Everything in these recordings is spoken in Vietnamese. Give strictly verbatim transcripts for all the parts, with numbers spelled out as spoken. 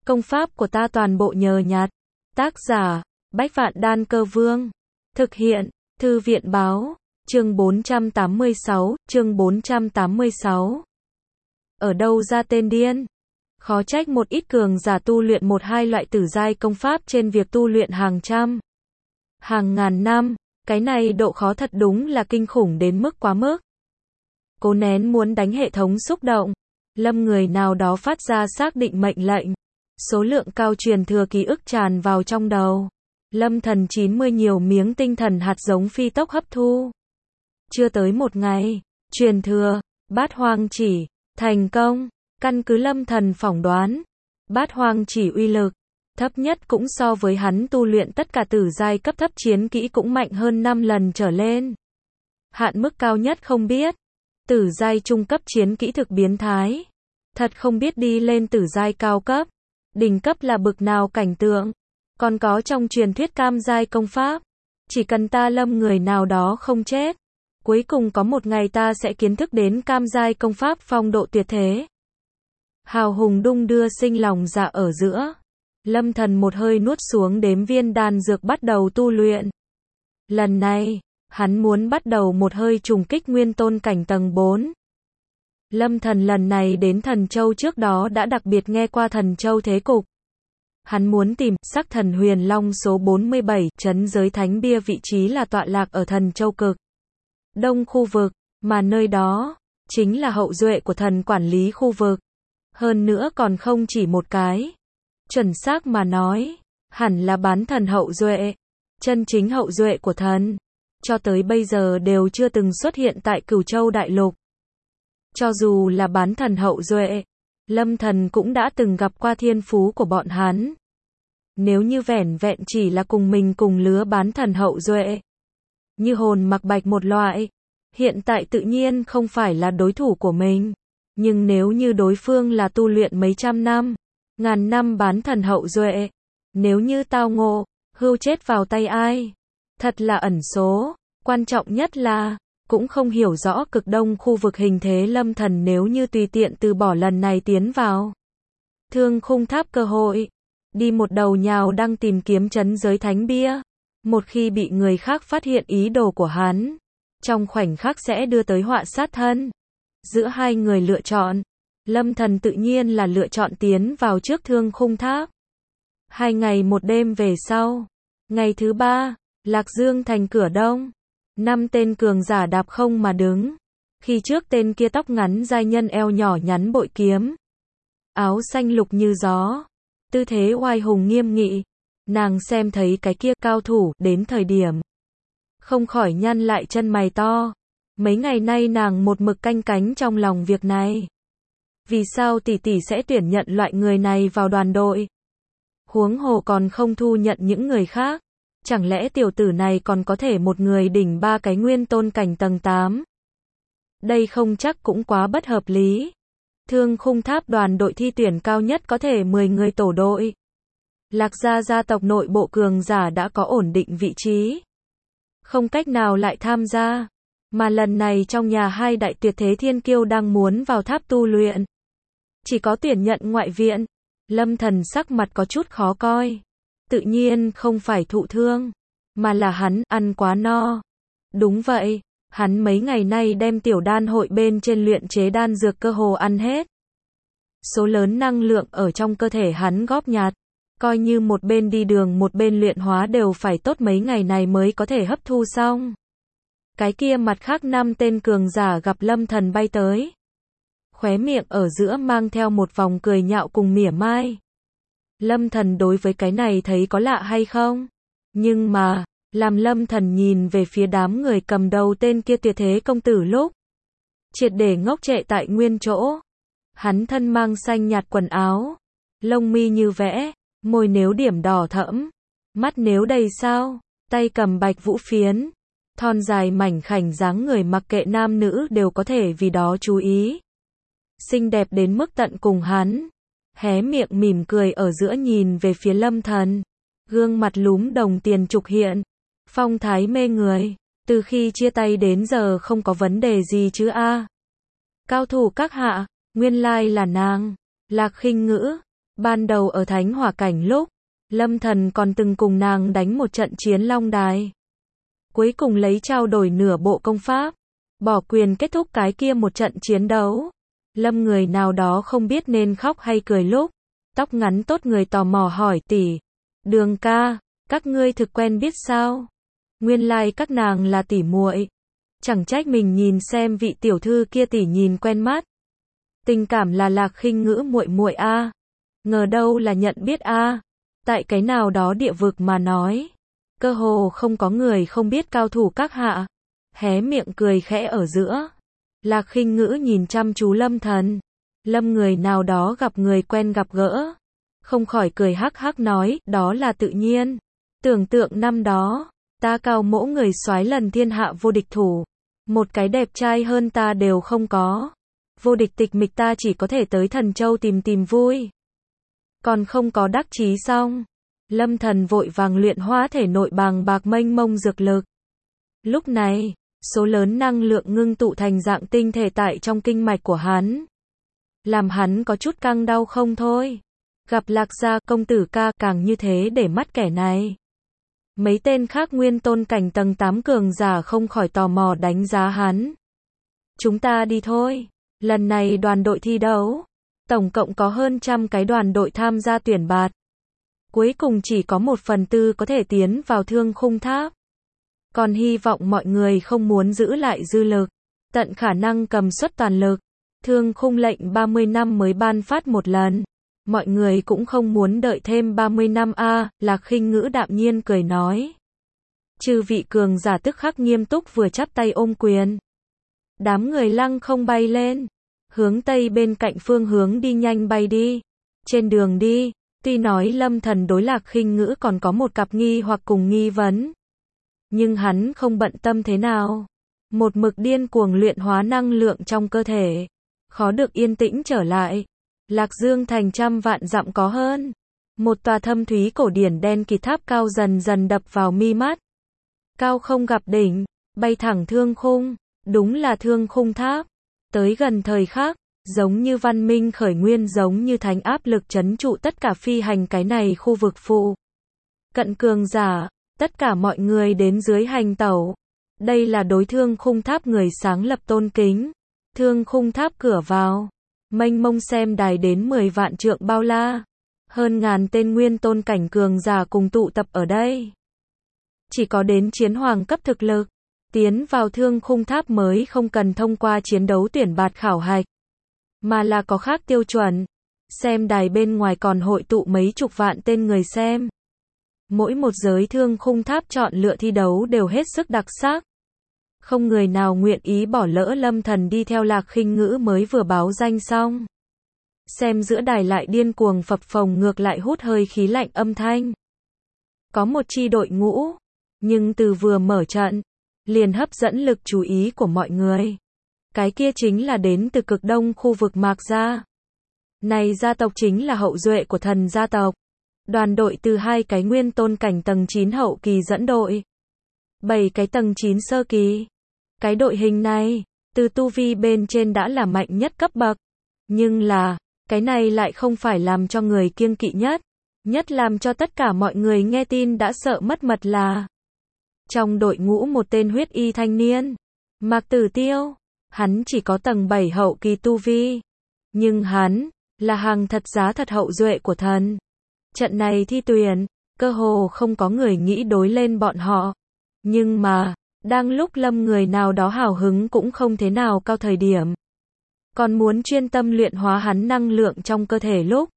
Công pháp của ta toàn bộ nhờ nhặt. Tác giả, Bách Vạn Đan Cơ Vương. Thực hiện, Thư viện báo, chương bốn trăm tám mươi sáu, chương bốn trăm tám mươi sáu. Ở đâu ra tên điên? Khó trách một ít cường giả tu luyện một hai loại tử giai công pháp trên việc tu luyện hàng trăm, hàng ngàn năm, cái này độ khó thật đúng là kinh khủng đến mức quá mức. Cố nén muốn đánh hệ thống xúc động, Lâm người nào đó phát ra xác định mệnh lệnh. Số lượng cao truyền thừa ký ức tràn vào trong đầu. Lâm thần chín mươi nhiều miếng tinh thần hạt giống phi tốc hấp thu. Chưa tới một ngày, truyền thừa, bát hoang chỉ, thành công. Căn cứ Lâm thần phỏng đoán, bát hoang chỉ uy lực, thấp nhất cũng so với hắn tu luyện tất cả tử giai cấp thấp chiến kỹ cũng mạnh hơn năm lần trở lên. Hạn mức cao nhất không biết. Tử giai trung cấp chiến kỹ thực biến thái. Thật không biết đi lên tử giai cao cấp. Đỉnh cấp là bực nào cảnh tượng. Còn có trong truyền thuyết cam giai công pháp. Chỉ cần ta Lâm người nào đó không chết. Cuối cùng có một ngày ta sẽ kiến thức đến cam giai công pháp phong độ tuyệt thế. Hào hùng đung đưa sinh lòng dạ ở giữa. Lâm thần một hơi nuốt xuống đếm viên đan dược bắt đầu tu luyện. Lần này, hắn muốn bắt đầu một hơi trùng kích nguyên tôn cảnh tầng bốn. Lâm thần lần này đến Thần Châu trước đó đã đặc biệt nghe qua Thần Châu thế cục. Hắn muốn tìm sắc thần huyền long số bốn mươi bảy, trấn giới thánh bia vị trí là tọa lạc ở Thần Châu cực đông khu vực, mà nơi đó chính là hậu duệ của thần quản lý khu vực. Hơn nữa còn không chỉ một cái. Chuẩn xác mà nói, hẳn là bán thần hậu duệ, chân chính hậu duệ của thần, cho tới bây giờ đều chưa từng xuất hiện tại Cửu Châu đại lục. Cho dù là bán thần hậu duệ, Lâm thần cũng đã từng gặp qua thiên phú của bọn hắn. Nếu như vẻn vẹn chỉ là cùng mình cùng lứa bán thần hậu duệ, như hồn mặc bạch một loại, hiện tại tự nhiên không phải là đối thủ của mình. Nhưng nếu như đối phương là tu luyện mấy trăm năm, ngàn năm bán thần hậu duệ, nếu như tao ngộ, hưu chết vào tay ai? Thật là ẩn số, quan trọng nhất là, cũng không hiểu rõ cực đông khu vực hình thế Lâm thần nếu như tùy tiện từ bỏ lần này tiến vào Thương Khung Tháp cơ hội, đi một đầu nhào đang tìm kiếm trấn giới thánh bia, một khi bị người khác phát hiện ý đồ của hắn, trong khoảnh khắc sẽ đưa tới họa sát thân. Giữa hai người lựa chọn, Lâm thần tự nhiên là lựa chọn tiến vào trước Thương Khung Tháp. Hai ngày một đêm về sau, ngày thứ ba, Lạc Dương thành cửa đông, năm tên cường giả đạp không mà đứng. Khi trước tên kia tóc ngắn giai nhân eo nhỏ nhắn bội kiếm, áo xanh lục như gió, tư thế oai hùng nghiêm nghị. Nàng xem thấy cái kia cao thủ đến thời điểm, không khỏi nhăn lại chân mày to. Mấy ngày nay nàng một mực canh cánh trong lòng việc này. Vì sao tỷ tỷ sẽ tuyển nhận loại người này vào đoàn đội? Huống hồ còn không thu nhận những người khác. Chẳng lẽ tiểu tử này còn có thể một người đỉnh ba cái nguyên tôn cảnh tầng tám? Đây không chắc cũng quá bất hợp lý. Thương Khung Tháp đoàn đội thi tuyển cao nhất có thể mười người tổ đội. Lạc gia gia tộc nội bộ cường giả đã có ổn định vị trí, không cách nào lại tham gia. Mà lần này trong nhà hai đại tuyệt thế thiên kiêu đang muốn vào tháp tu luyện, chỉ có tuyển nhận ngoại viện. Lâm thần sắc mặt có chút khó coi. Tự nhiên không phải thụ thương, mà là hắn ăn quá no. Đúng vậy, hắn mấy ngày nay đem tiểu đan hội bên trên luyện chế đan dược cơ hồ ăn hết. Số lớn năng lượng ở trong cơ thể hắn góp nhặt, coi như một bên đi đường một bên luyện hóa đều phải tốt mấy ngày này mới có thể hấp thu xong. Cái kia mặt khác năm tên cường giả gặp Lâm thần bay tới, khóe miệng ở giữa mang theo một vòng cười nhạo cùng mỉa mai. Lâm thần đối với cái này thấy có lạ hay không? Nhưng mà, làm Lâm thần nhìn về phía đám người cầm đầu tên kia tuyệt thế công tử lúc, triệt để ngốc trệ tại nguyên chỗ. Hắn thân mang xanh nhạt quần áo, lông mi như vẽ, môi nếu điểm đỏ thẫm, mắt nếu đầy sao, tay cầm bạch vũ phiến, thon dài mảnh khảnh dáng người mặc kệ nam nữ đều có thể vì đó chú ý. Xinh đẹp đến mức tận cùng hắn, hé miệng mỉm cười ở giữa nhìn về phía Lâm thần, gương mặt lúm đồng tiền trục hiện, phong thái mê người, từ khi chia tay đến giờ không có vấn đề gì chứ a. Cao thủ các hạ, nguyên lai là nàng, Lạc Khinh Ngữ, Ban đầu ở thánh hỏa cảnh lúc, Lâm Thần còn từng cùng nàng đánh một trận chiến long đài. Cuối cùng lấy trao đổi nửa bộ công pháp, bỏ quyền kết thúc cái kia một trận chiến đấu. Lâm người nào đó không biết nên khóc hay cười lúc, tóc ngắn tốt người tò mò hỏi tỷ, Đường ca, các ngươi thực quen biết sao? Nguyên lai like các nàng là tỷ muội. Chẳng trách mình nhìn xem vị tiểu thư kia tỷ nhìn quen mắt. Tình cảm là Lạc Khinh Ngữ muội muội a. Ngờ đâu là nhận biết a. Tại cái nào đó địa vực mà nói, cơ hồ không có người không biết cao thủ các hạ. Hé miệng cười khẽ ở giữa. Lạc Khinh Ngữ nhìn chăm chú Lâm Thần. Lâm người nào đó gặp người quen gặp gỡ, không khỏi cười hắc hắc nói, đó là tự nhiên. Tưởng tượng năm đó, ta Cao Mỗ người soái lần thiên hạ vô địch thủ, một cái đẹp trai hơn ta đều không có. Vô địch tịch mịch ta chỉ có thể tới Thần Châu tìm tìm vui. Còn không có đắc chí xong, Lâm Thần vội vàng luyện hóa thể nội bàng bạc mênh mông dược lực. Lúc này, số lớn năng lượng ngưng tụ thành dạng tinh thể tại trong kinh mạch của hắn, làm hắn có chút căng đau không thôi. Gặp Lạc gia công tử ca càng như thế để mắt kẻ này. Mấy tên khác nguyên tôn cảnh tầng tám cường giả không khỏi tò mò đánh giá hắn. Chúng ta đi thôi. Lần này đoàn đội thi đấu, tổng cộng có hơn trăm cái đoàn đội tham gia tuyển bạt. Cuối cùng chỉ có một phần tư có thể tiến vào Thương Khung Tháp. Còn hy vọng mọi người không muốn giữ lại dư lực, tận khả năng cầm suất toàn lực. Thương khung lệnh ba mươi năm mới ban phát một lần. Mọi người cũng không muốn đợi thêm ba mươi năm a. Lạc Khinh Ngữ đạm nhiên cười nói. Chư vị cường giả tức khắc nghiêm túc vừa chắp tay ôm quyền. Đám người lăng không bay lên, hướng tây bên cạnh phương hướng đi nhanh bay đi. Trên đường đi, tuy nói Lâm Thần đối Lạc Khinh Ngữ còn có một cặp nghi hoặc cùng nghi vấn, nhưng hắn không bận tâm thế nào. Một mực điên cuồng luyện hóa năng lượng trong cơ thể, khó được yên tĩnh trở lại. Lạc Dương thành trăm vạn dặm có hơn. Một tòa thâm thúy cổ điển đen kịt tháp cao dần dần đập vào mi mắt. Cao không gặp đỉnh, bay thẳng thương khung, đúng là Thương Khung Tháp. Tới gần thời khắc, giống như văn minh khởi nguyên, giống như thánh áp lực trấn trụ tất cả phi hành cái này khu vực phụ cận cường giả, tất cả mọi người đến dưới hành tẩu. Đây là đối Thương Khung Tháp người sáng lập tôn kính. Thương Khung Tháp cửa vào, mênh mông xem đài đến mười vạn trượng bao la, hơn ngàn tên nguyên tôn cảnh cường giả cùng tụ tập ở đây. Chỉ có đến chiến hoàng cấp thực lực, tiến vào Thương Khung Tháp mới không cần thông qua chiến đấu tuyển bạt khảo hạch, mà là có khác tiêu chuẩn. Xem đài bên ngoài còn hội tụ mấy chục vạn tên người xem. Mỗi một giới Thương Khung Tháp chọn lựa thi đấu đều hết sức đặc sắc. Không người nào nguyện ý bỏ lỡ Lâm Thần đi theo Lạc Khinh Ngữ mới vừa báo danh xong. Xem giữa đài lại điên cuồng phập phồng ngược lại hút hơi khí lạnh âm thanh. Có một chi đội ngũ, nhưng từ vừa mở trận, liền hấp dẫn lực chú ý của mọi người. Cái kia chính là đến từ cực đông khu vực Mạc gia. Này gia tộc chính là hậu duệ của thần gia tộc. Đoàn đội từ hai cái nguyên tôn cảnh tầng chín hậu kỳ dẫn đội, bảy cái tầng chín sơ kỳ. Cái đội hình này, từ tu vi bên trên đã là mạnh nhất cấp bậc. Nhưng là, cái này lại không phải làm cho người kiêng kỵ nhất. Nhất làm cho tất cả mọi người nghe tin đã sợ mất mật là trong đội ngũ một tên huyết y thanh niên, Mạc Tử Tiêu. Hắn chỉ có tầng bảy hậu kỳ tu vi, nhưng hắn là hàng thật giá thật hậu duệ của thần. Trận này thi tuyển, cơ hồ không có người nghĩ đối lên bọn họ. Nhưng mà, đang lúc Lâm người nào đó hào hứng cũng không thế nào cao thời điểm, còn muốn chuyên tâm luyện hóa hắn năng lượng trong cơ thể lúc,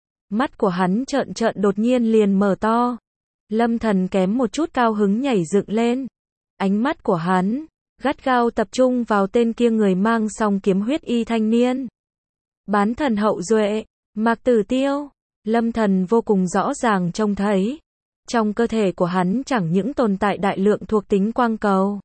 mắt của hắn trợn trợn đột nhiên liền mở to. Lâm Thần kém một chút cao hứng nhảy dựng lên. Ánh mắt của hắn gắt gao tập trung vào tên kia người mang song kiếm huyết y thanh niên. Bán thần hậu duệ, Mạc Tử Tiêu. Lâm Thần vô cùng rõ ràng trông thấy, trong cơ thể của hắn chẳng những tồn tại đại lượng thuộc tính quang cầu.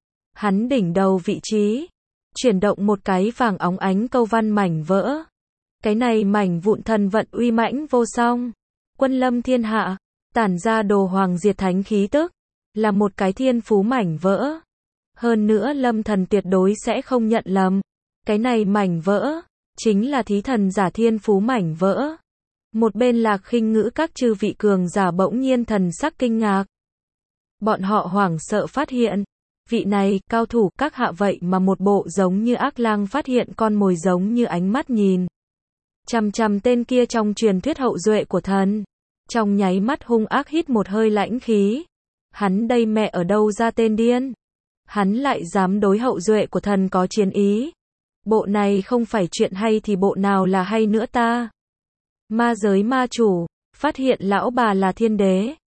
Hắn đỉnh đầu vị trí, chuyển động một cái vàng óng ánh câu văn mảnh vỡ. Cái này mảnh vụn thần vận uy mãnh vô song. Quân lâm thiên hạ, tản ra đồ hoàng diệt thánh khí tức, là một cái thiên phú mảnh vỡ. Hơn nữa Lâm Thần tuyệt đối sẽ không nhận lầm. Cái này mảnh vỡ, chính là thí thần giả thiên phú mảnh vỡ. Một bên Lạc Khinh Ngữ các chư vị cường giả bỗng nhiên thần sắc kinh ngạc. Bọn họ hoảng sợ phát hiện, vị này, cao thủ các hạ vậy mà một bộ giống như ác lang phát hiện con mồi giống như ánh mắt nhìn. Chằm chằm tên kia trong truyền thuyết hậu duệ của thần. Trong nháy mắt hung ác hít một hơi lãnh khí. Hắn đây mẹ ở đâu ra tên điên? Hắn lại dám đối hậu duệ của thần có chiến ý. Bộ này không phải chuyện hay thì bộ nào là hay nữa ta? Ma giới ma chủ, phát hiện lão bà là thiên đế.